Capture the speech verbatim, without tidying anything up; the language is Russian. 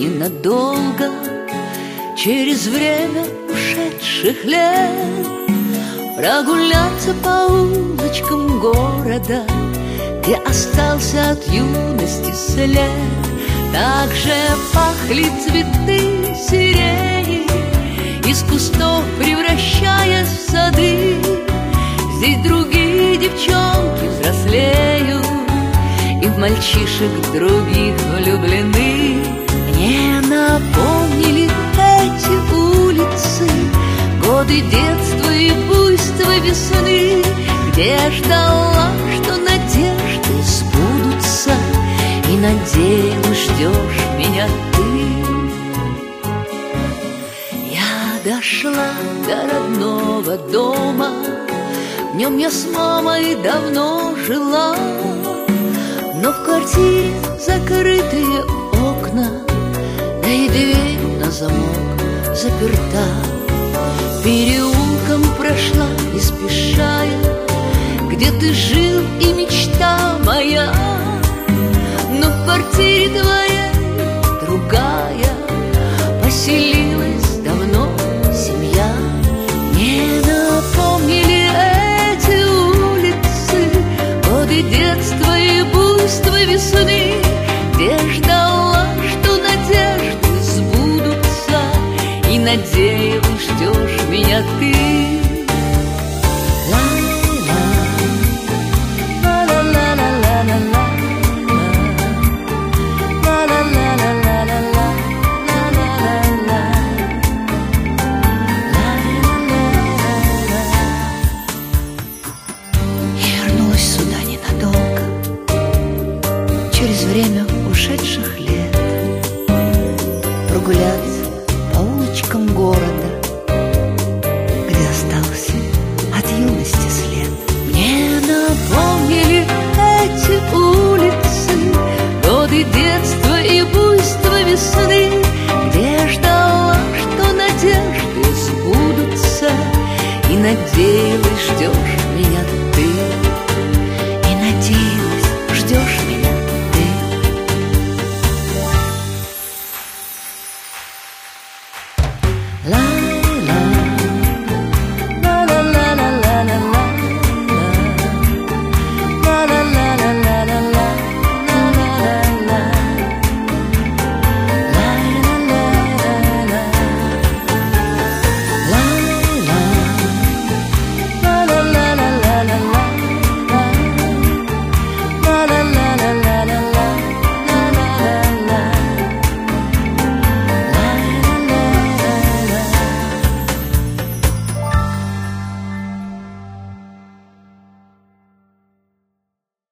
ненадолго, через время ушедших лет, прогуляться по улочкам города, где остался от юности след. Так же пахли цветы сирени, из кустов превращаясь в сады. Здесь другие девчонки взрослеют и в мальчишек других влюблены. Мне напомнили эти улицы годы детства и буйства весны, где я ждала, что надежды сбудутся, и надеялась, ждешь меня ты. Я дошла до родного дома, в нем я с мамой давно жила, но в квартире закрытые окна, да и дверь на замок заперта. Переулком прошла не спеша я, где ты жил и мечта моя, но в квартире твоей другая поселилась давно семья. Не напомнили эти улицы годы детства и буйства весны, где ждала, что надежды сбудутся, и надеялась, ждешь меня ты. Через время ушедших лет.